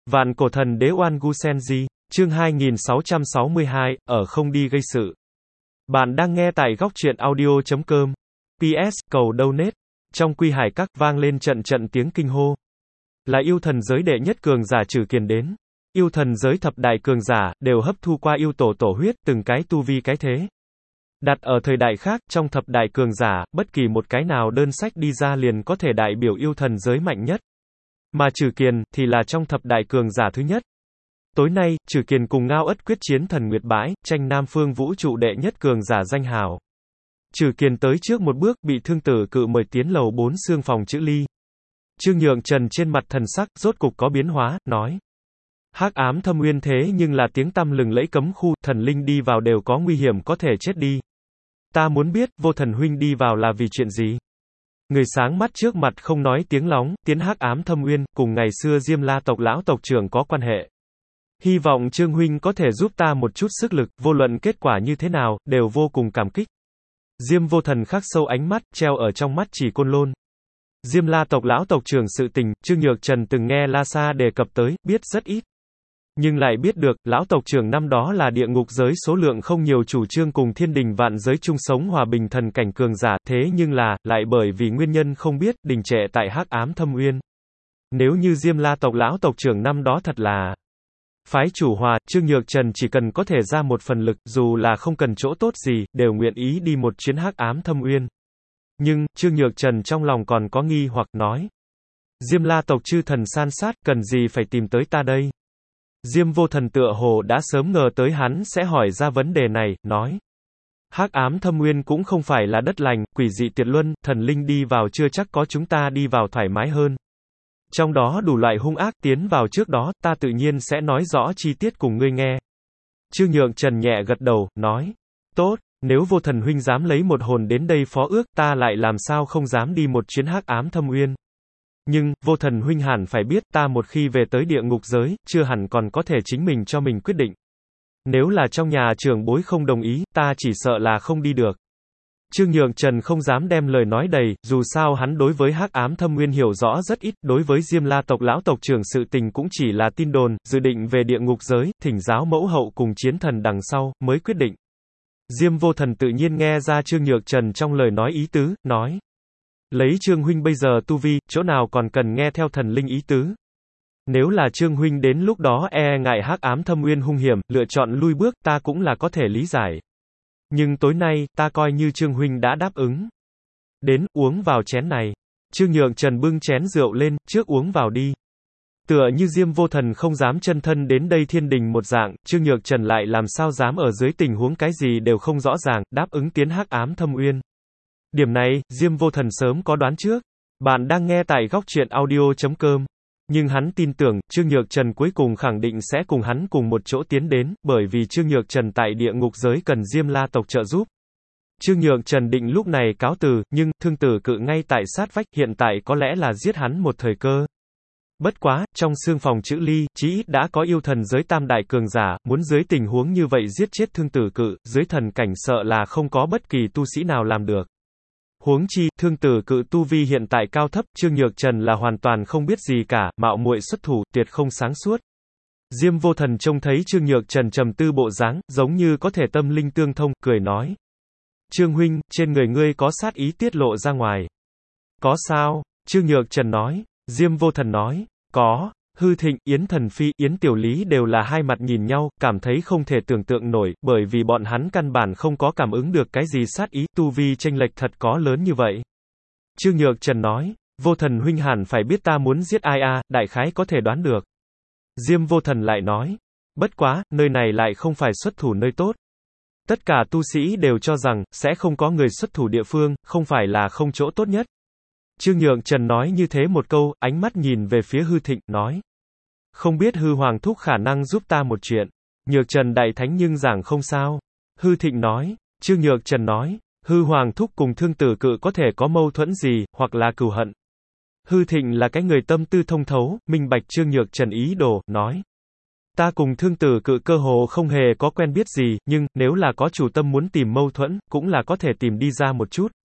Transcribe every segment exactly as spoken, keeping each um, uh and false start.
Vạn cổ thần đế Oan Gu Senji, chương hai nghìn sáu trăm sáu mươi hai, ở không đi gây sự. Bạn đang nghe tại góc truyện audio chấm com. pê ét, cầu donate. Trong Quy Hải Các vang lên trận trận tiếng kinh hô. Là yêu thần giới đệ nhất cường giả Trừ Kiền đến. Yêu thần giới thập đại cường giả, đều hấp thu qua yêu tổ tổ huyết, từng cái tu vi cái thế. Đặt ở thời đại khác, trong thập đại cường giả, bất kỳ một cái nào đơn sách đi ra liền có thể đại biểu yêu thần giới mạnh nhất. Mà Trừ Kiền, thì là trong thập đại cường giả thứ nhất. Tối nay, Trừ Kiền cùng Ngao Ất quyết chiến thần Nguyệt Bãi, tranh Nam Phương vũ trụ đệ nhất cường giả danh hào. Trừ Kiền tới trước một bước, bị Thương Tử Cự mời tiến lầu bốn xương phòng chữ ly. Trương Nhượng Trần trên mặt thần sắc, rốt cục có biến hóa, nói. Hắc ám thâm uyên thế nhưng là tiếng tăm lừng lẫy cấm khu, thần linh đi vào đều có nguy hiểm có thể chết đi. Ta muốn biết, Vô Thần huynh đi vào là vì chuyện gì? Người sáng mắt trước mặt không nói tiếng lóng, tiến hắc ám thâm uyên, cùng ngày xưa Diêm La tộc lão tộc trưởng có quan hệ. Hy vọng Trương huynh có thể giúp ta một chút sức lực, vô luận kết quả như thế nào, đều vô cùng cảm kích. Diêm Vô Thần khắc sâu ánh mắt, treo ở trong mắt Chỉ Côn Lôn. Diêm La tộc lão tộc trưởng sự tình, Trương Nhược Trần từng nghe La Sa đề cập tới, biết rất ít. Nhưng lại biết được, lão tộc trưởng năm đó là địa ngục giới số lượng không nhiều chủ trương cùng thiên đình vạn giới chung sống hòa bình thần cảnh cường giả, thế nhưng là, lại bởi vì nguyên nhân không biết, đình trệ tại hắc ám thâm uyên. Nếu như Diêm La tộc lão tộc trưởng năm đó thật là phái chủ hòa, Trương Nhược Trần chỉ cần có thể ra một phần lực, dù là không cần chỗ tốt gì, đều nguyện ý đi một chuyến hắc ám thâm uyên. Nhưng, Trương Nhược Trần trong lòng còn có nghi hoặc nói. Diêm La tộc chư thần san sát, cần gì phải tìm tới ta đây? Diêm Vô Thần tựa hồ đã sớm ngờ tới hắn sẽ hỏi ra vấn đề này, nói. Hắc ám thâm uyên cũng không phải là đất lành, quỷ dị tuyệt luân, thần linh đi vào chưa chắc có chúng ta đi vào thoải mái hơn. Trong đó đủ loại hung ác tiến vào trước đó, ta tự nhiên sẽ nói rõ chi tiết cùng ngươi nghe. Trương Nhượng Trần nhẹ gật đầu, nói. Tốt, nếu Vô Thần huynh dám lấy một hồn đến đây phó ước, ta lại làm sao không dám đi một chuyến hắc ám thâm uyên. Nhưng, Vô Thần huynh hẳn phải biết, ta một khi về tới địa ngục giới, chưa hẳn còn có thể chính mình cho mình quyết định. Nếu là trong nhà trưởng bối không đồng ý, ta chỉ sợ là không đi được. Trương Nhượng Trần không dám đem lời nói đầy, dù sao hắn đối với hắc ám thâm nguyên hiểu rõ rất ít, đối với Diêm La tộc lão tộc trưởng sự tình cũng chỉ là tin đồn, dự định về địa ngục giới, thỉnh giáo mẫu hậu cùng chiến thần đằng sau, mới quyết định. Diêm Vô Thần tự nhiên nghe ra Trương Nhượng Trần trong lời nói ý tứ, nói. Lấy Trương huynh bây giờ tu vi, chỗ nào còn cần nghe theo thần linh ý tứ. Nếu là Trương huynh đến lúc đó e ngại hắc ám thâm uyên hung hiểm, lựa chọn lui bước, ta cũng là có thể lý giải. Nhưng tối nay, ta coi như Trương huynh đã đáp ứng. Đến, uống vào chén này. Trương Nhượng Trần bưng chén rượu lên, trước uống vào đi. Tựa như Diêm Vô Thần không dám chân thân đến đây thiên đình một dạng, Trương Nhượng Trần lại làm sao dám ở dưới tình huống cái gì đều không rõ ràng, đáp ứng tiến hắc ám thâm uyên. Điểm này, Diêm Vô Thần sớm có đoán trước. Bạn đang nghe tại góc truyện audio chấm com. Nhưng hắn tin tưởng, Trương Nhược Trần cuối cùng khẳng định sẽ cùng hắn cùng một chỗ tiến đến, bởi vì Trương Nhược Trần tại địa ngục giới cần Diêm La tộc trợ giúp. Trương Nhược Trần định lúc này cáo từ, nhưng, Thương Tử Cự ngay tại sát vách, hiện tại có lẽ là giết hắn một thời cơ. Bất quá, trong xương phòng chữ ly, chí ít đã có yêu thần giới tam đại cường giả, muốn dưới tình huống như vậy giết chết Thương Tử Cự, dưới thần cảnh sợ là không có bất kỳ tu sĩ nào làm được. Huống chi, Thương Tử Cự tu vi hiện tại cao thấp, Trương Nhược Trần là hoàn toàn không biết gì cả, mạo muội xuất thủ, tuyệt không sáng suốt. Diêm Vô Thần trông thấy Trương Nhược Trần trầm tư bộ dáng, giống như có thể tâm linh tương thông, cười nói. Trương huynh, trên người ngươi có sát ý tiết lộ ra ngoài. Có sao? Trương Nhược Trần nói. Diêm Vô Thần nói. Có. Hư Thịnh, Yến Thần Phi, Yến Tiểu Lý đều là hai mặt nhìn nhau, cảm thấy không thể tưởng tượng nổi, bởi vì bọn hắn căn bản không có cảm ứng được cái gì sát ý, tu vi chênh lệch thật có lớn như vậy. Trương Nhược Trần nói, Vô Thần huynh hẳn phải biết ta muốn giết ai a, đại khái có thể đoán được. Diêm Vô Thần lại nói, bất quá, nơi này lại không phải xuất thủ nơi tốt. Tất cả tu sĩ đều cho rằng, sẽ không có người xuất thủ địa phương, không phải là không chỗ tốt nhất. Trương Nhượng Trần nói như thế một câu, ánh mắt nhìn về phía Hư Thịnh, nói. Không biết Hư Hoàng Thúc khả năng giúp ta một chuyện. Nhược Trần đại thánh nhưng giảng không sao. Hư Thịnh nói. Trương Nhược Trần nói. Hư Hoàng Thúc cùng Thương Tử Cự có thể có mâu thuẫn gì, hoặc là cừu hận. Hư Thịnh là cái người tâm tư thông thấu, minh bạch Trương Nhược Trần ý đồ, nói. Ta cùng Thương Tử Cự cơ hồ không hề có quen biết gì, nhưng, nếu là có chủ tâm muốn tìm mâu thuẫn, cũng là có thể tìm đi ra một chút.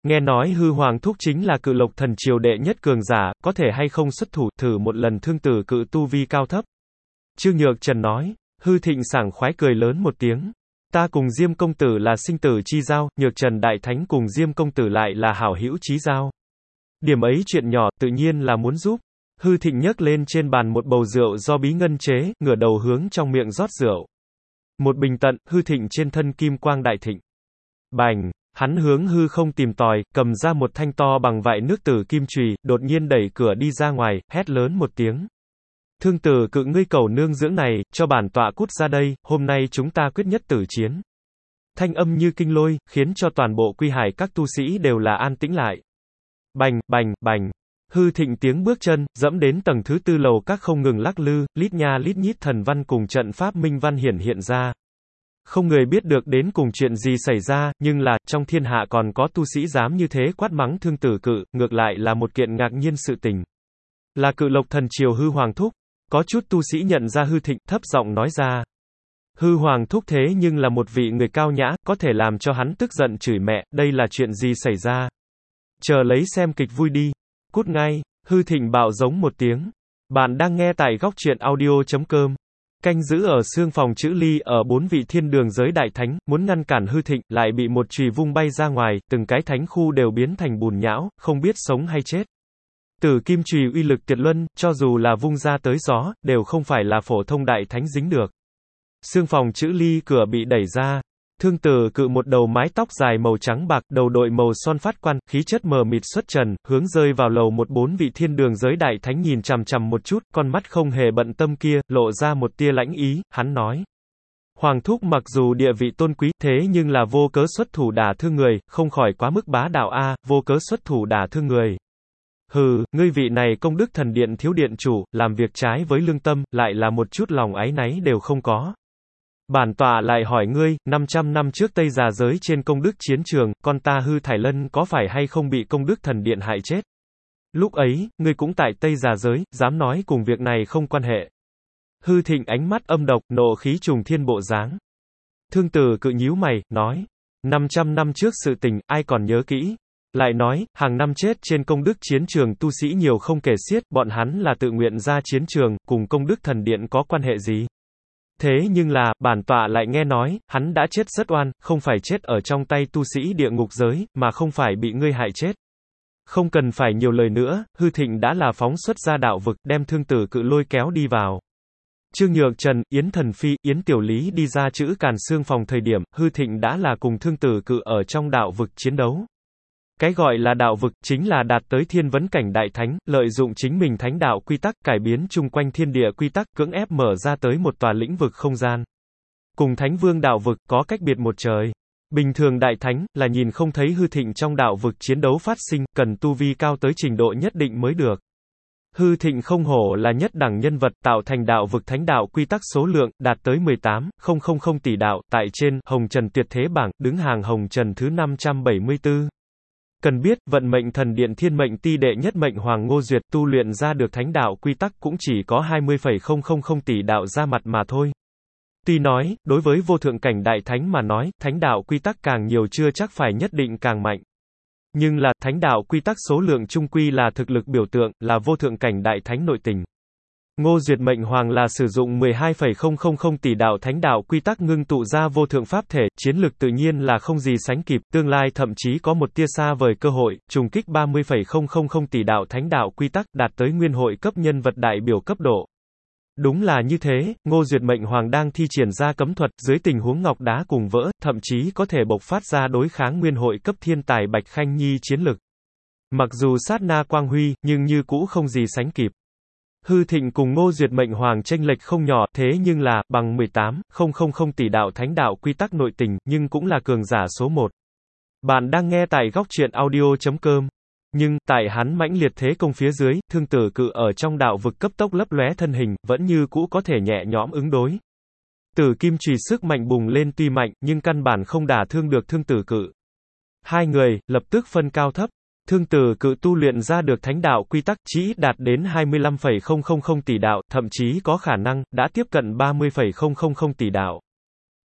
Nghe nói hư hoàng thúc chính là Cự Lộc thần triều đệ nhất cường giả, có thể hay không xuất thủ, thử một lần thương tử cự tu vi cao thấp. Trương Nhược Trần nói. Hư Thịnh sảng khoái cười lớn một tiếng. Ta cùng Diêm công tử là sinh tử chi giao, Nhược Trần đại thánh cùng Diêm công tử lại là hảo hữu chí giao. Điểm ấy chuyện nhỏ, tự nhiên là muốn giúp. Hư Thịnh nhấc lên trên bàn một bầu rượu do bí ngân chế, ngửa đầu hướng trong miệng rót rượu. Một bình tận, Hư Thịnh trên thân kim quang đại thịnh. Bành, hắn hướng hư không tìm tòi, cầm ra một thanh to bằng vại nước tử kim chùy, đột nhiên đẩy cửa đi ra ngoài, hét lớn một tiếng. Thương tử cự ngươi cầu nương dưỡng này, cho bản tọa cút ra đây, hôm nay chúng ta quyết nhất tử chiến. Thanh âm như kinh lôi, khiến cho toàn bộ quy hải các tu sĩ đều là an tĩnh lại. Bành, bành, bành. Hư Thịnh tiếng bước chân, dẫm đến tầng thứ tư lầu các không ngừng lắc lư, lít nha lít nhít thần văn cùng trận pháp minh văn hiển hiện ra. Không người biết được đến cùng chuyện gì xảy ra, nhưng là, trong thiên hạ còn có tu sĩ dám như thế quát mắng thương tử cự, ngược lại là một kiện ngạc nhiên sự tình. Là Cự Lộc thần triều hư hoàng thúc. Có chút tu sĩ nhận ra Hư Thịnh, thấp giọng nói ra. Hư hoàng thúc thế nhưng là một vị người cao nhã, có thể làm cho hắn tức giận chửi mẹ, đây là chuyện gì xảy ra? Chờ lấy xem kịch vui đi. Cút ngay. Hư Thịnh bạo giống một tiếng. Bạn đang nghe tại góc truyện audio chấm com. Canh giữ ở xương phòng chữ ly ở bốn vị thiên đường giới đại thánh, muốn ngăn cản Hư Thịnh, lại bị một chùy vung bay ra ngoài, từng cái thánh khu đều biến thành bùn nhão, không biết sống hay chết. Tử kim chùy uy lực tuyệt luân, cho dù là vung ra tới gió, đều không phải là phổ thông đại thánh dính được. Xương phòng chữ ly cửa bị đẩy ra. Thương tử cự một đầu mái tóc dài màu trắng bạc, đầu đội màu son phát quan, khí chất mờ mịt xuất trần, hướng rơi vào lầu một bốn vị thiên đường giới đại thánh nhìn chằm chằm một chút, con mắt không hề bận tâm kia, lộ ra một tia lãnh ý, hắn nói. Hoàng thúc mặc dù địa vị tôn quý, thế nhưng là vô cớ xuất thủ đả thương người, không khỏi quá mức bá đạo a, vô cớ xuất thủ đả thương người. Hừ, ngươi vị này công đức thần điện thiếu điện chủ, làm việc trái với lương tâm, lại là một chút lòng áy náy đều không có. Bản tọa lại hỏi ngươi, năm trăm năm trước Tây Già giới trên công đức chiến trường, con ta Hư Thải Lân có phải hay không bị công đức thần điện hại chết? Lúc ấy, ngươi cũng tại Tây Già giới, dám nói cùng việc này không quan hệ. Hư Thịnh ánh mắt âm độc, nộ khí trùng thiên bộ dáng. Thương tử cự nhíu mày, nói. năm trăm năm trước sự tình, ai còn nhớ kỹ? Lại nói, hàng năm chết trên công đức chiến trường tu sĩ nhiều không kể xiết, bọn hắn là tự nguyện ra chiến trường, cùng công đức thần điện có quan hệ gì? Thế nhưng là, bản tọa lại nghe nói, hắn đã chết rất oan, không phải chết ở trong tay tu sĩ địa ngục giới, mà không phải bị ngươi hại chết. Không cần phải nhiều lời nữa, Hư Thịnh đã là phóng xuất ra đạo vực, đem thương tử cự lôi kéo đi vào. Trương Nhược Trần, Yến Thần Phi, Yến Tiểu Lý đi ra chữ Càn Xương phòng thời điểm, Hư Thịnh đã là cùng thương tử cự ở trong đạo vực chiến đấu. Cái gọi là đạo vực, chính là đạt tới thiên vấn cảnh đại thánh, lợi dụng chính mình thánh đạo quy tắc, cải biến chung quanh thiên địa quy tắc, cưỡng ép mở ra tới một tòa lĩnh vực không gian. Cùng thánh vương đạo vực, có cách biệt một trời. Bình thường đại thánh, là nhìn không thấy Hư Thịnh trong đạo vực chiến đấu phát sinh, cần tu vi cao tới trình độ nhất định mới được. Hư Thịnh không hổ là nhất đẳng nhân vật, tạo thành đạo vực thánh đạo quy tắc số lượng, đạt tới mười tám nghìn tỷ đạo, tại trên, Hồng Trần tuyệt thế bảng, đứng hàng Hồng Trần thứ năm trăm bảy mươi tư. Cần biết, vận mệnh thần điện thiên mệnh ti đệ nhất mệnh Hoàng Ngô Duyệt tu luyện ra được thánh đạo quy tắc cũng chỉ có hai mươi nghìn tỷ đạo ra mặt mà thôi. Tuy nói, đối với vô thượng cảnh đại thánh mà nói, thánh đạo quy tắc càng nhiều chưa chắc phải nhất định càng mạnh. Nhưng là, thánh đạo quy tắc số lượng chung quy là thực lực biểu tượng, là vô thượng cảnh đại thánh nội tình. Ngô Duyệt mệnh hoàng là sử dụng mười hai nghìn tỷ đạo thánh đạo quy tắc ngưng tụ ra vô thượng pháp thể, chiến lực tự nhiên là không gì sánh kịp, tương lai thậm chí có một tia xa vời cơ hội, trùng kích ba mươi nghìn tỷ đạo thánh đạo quy tắc, đạt tới nguyên hội cấp nhân vật đại biểu cấp độ. Đúng là như thế, Ngô Duyệt mệnh hoàng đang thi triển ra cấm thuật, dưới tình huống ngọc đá cùng vỡ, thậm chí có thể bộc phát ra đối kháng nguyên hội cấp thiên tài Bạch Khanh Nhi chiến lực. Mặc dù sát na quang huy, nhưng như cũ không gì sánh kịp. Hư Thịnh cùng Ngô Duyệt mệnh hoàng chênh lệch không nhỏ, thế nhưng là, bằng mười tám nghìn tỷ đạo thánh đạo quy tắc nội tình, nhưng cũng là cường giả số một. Bạn đang nghe tại góc truyện audio chấm com. Nhưng, tại hắn mãnh liệt thế công phía dưới, thương tử cự ở trong đạo vực cấp tốc lấp lóe thân hình, vẫn như cũ có thể nhẹ nhõm ứng đối. Tử kim chùy sức mạnh bùng lên tuy mạnh, nhưng căn bản không đả thương được thương tử cự. Hai người, lập tức phân cao thấp. Thương tử cự tu luyện ra được thánh đạo quy tắc chỉ ít đạt đến hai mươi lăm nghìn tỷ đạo, thậm chí có khả năng, đã tiếp cận ba mươi nghìn tỷ đạo.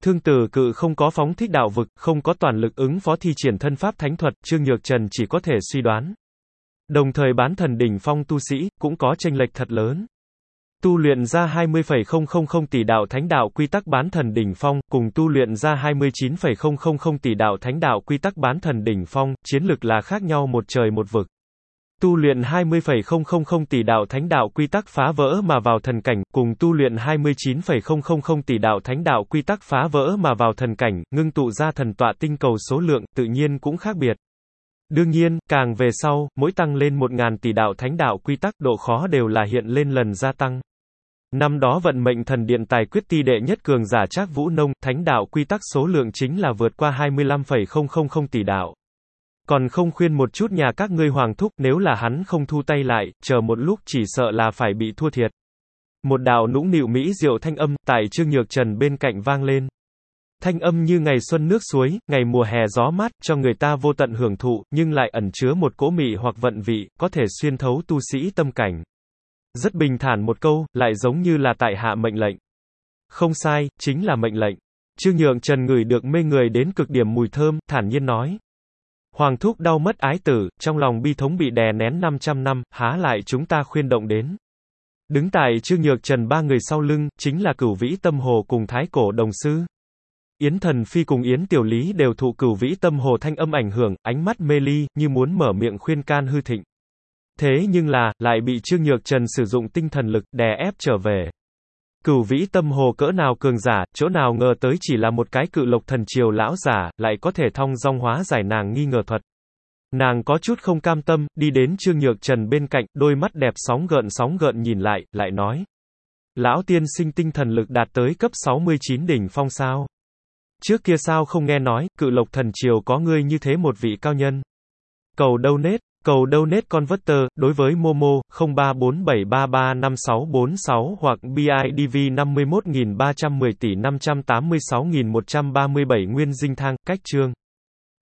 Thương Tử Cự không có phóng thích đạo vực, không có toàn lực ứng phó thi triển thân pháp thánh thuật, Trương Nhược Trần chỉ có thể suy đoán. Đồng thời bán thần đỉnh phong tu sĩ, cũng có chênh lệch thật lớn. Tu luyện ra hai mươi phẩy không không không tỷ đạo thánh đạo quy tắc bán thần đỉnh phong, cùng tu luyện ra hai mươi chín phẩy không không không tỷ đạo thánh đạo quy tắc bán thần đỉnh phong, chiến lực là khác nhau một trời một vực. Tu luyện hai mươi phẩy không không không tỷ đạo thánh đạo quy tắc phá vỡ mà vào thần cảnh, cùng tu luyện hai mươi chín phẩy không không không tỷ đạo thánh đạo quy tắc phá vỡ mà vào thần cảnh, ngưng tụ ra thần tọa tinh cầu số lượng, tự nhiên cũng khác biệt. Đương nhiên, càng về sau, mỗi tăng lên một nghìn tỷ đạo thánh đạo quy tắc, độ khó đều là hiện lên lần gia tăng. Năm đó vận mệnh thần điện tài quyết ti đệ nhất cường giả Trác Vũ Nông, thánh đạo quy tắc số lượng chính là vượt qua hai mươi lăm phẩy không không không tỷ đạo. Còn không khuyên một chút nhà các ngươi hoàng thúc, nếu là hắn không thu tay lại, chờ một lúc chỉ sợ là phải bị thua thiệt. Một đạo nũng nịu mỹ diệu thanh âm, tại Trương Nhược Trần bên cạnh vang lên. Thanh âm như ngày xuân nước suối, ngày mùa hè gió mát, cho người ta vô tận hưởng thụ, nhưng lại ẩn chứa một cỗ mị hoặc vận vị, có thể xuyên thấu tu sĩ tâm cảnh. Rất bình thản một câu, lại giống như là tại hạ mệnh lệnh. Không sai, chính là mệnh lệnh. Trương Nhược Trần ngửi được mê người đến cực điểm mùi thơm, thản nhiên nói. Hoàng thúc đau mất ái tử, trong lòng bi thống bị đè nén năm trăm năm, há lại chúng ta khuyên động đến. Đứng tại Trương Nhược Trần ba người sau lưng, chính là Cửu Vĩ Tâm Hồ cùng Thái Cổ Đồng Sư. Yến Thần Phi cùng Yến Tiểu Lý đều thụ Cửu Vĩ Tâm Hồ thanh âm ảnh hưởng, ánh mắt mê ly, như muốn mở miệng khuyên can hư thịnh. Thế nhưng là, lại bị Trương Nhược Trần sử dụng tinh thần lực, đè ép trở về. Cửu Vĩ Tâm Hồ cỡ nào cường giả, chỗ nào ngờ tới chỉ là một cái Cự Lộc Thần Triều lão giả, lại có thể thong dong hóa giải nàng nghi ngờ thuật. Nàng có chút không cam tâm, đi đến Trương Nhược Trần bên cạnh, đôi mắt đẹp sóng gợn sóng gợn nhìn lại, lại nói. Lão tiên sinh tinh thần lực đạt tới cấp sáu mươi chín đỉnh phong sao? Trước kia sao không nghe nói, Cự Lộc Thần Triều có ngươi như thế một vị cao nhân. Cầu donate, cầu donate converter, đối với Momo, không ba bốn bảy ba ba năm sáu bốn sáu hoặc bê i đê vê năm mươi mốt nghìn ba trăm mười tỷ năm trăm tám mươi sáu nghìn một trăm ba mươi bảy Nguyên Dinh Thang, cách chương.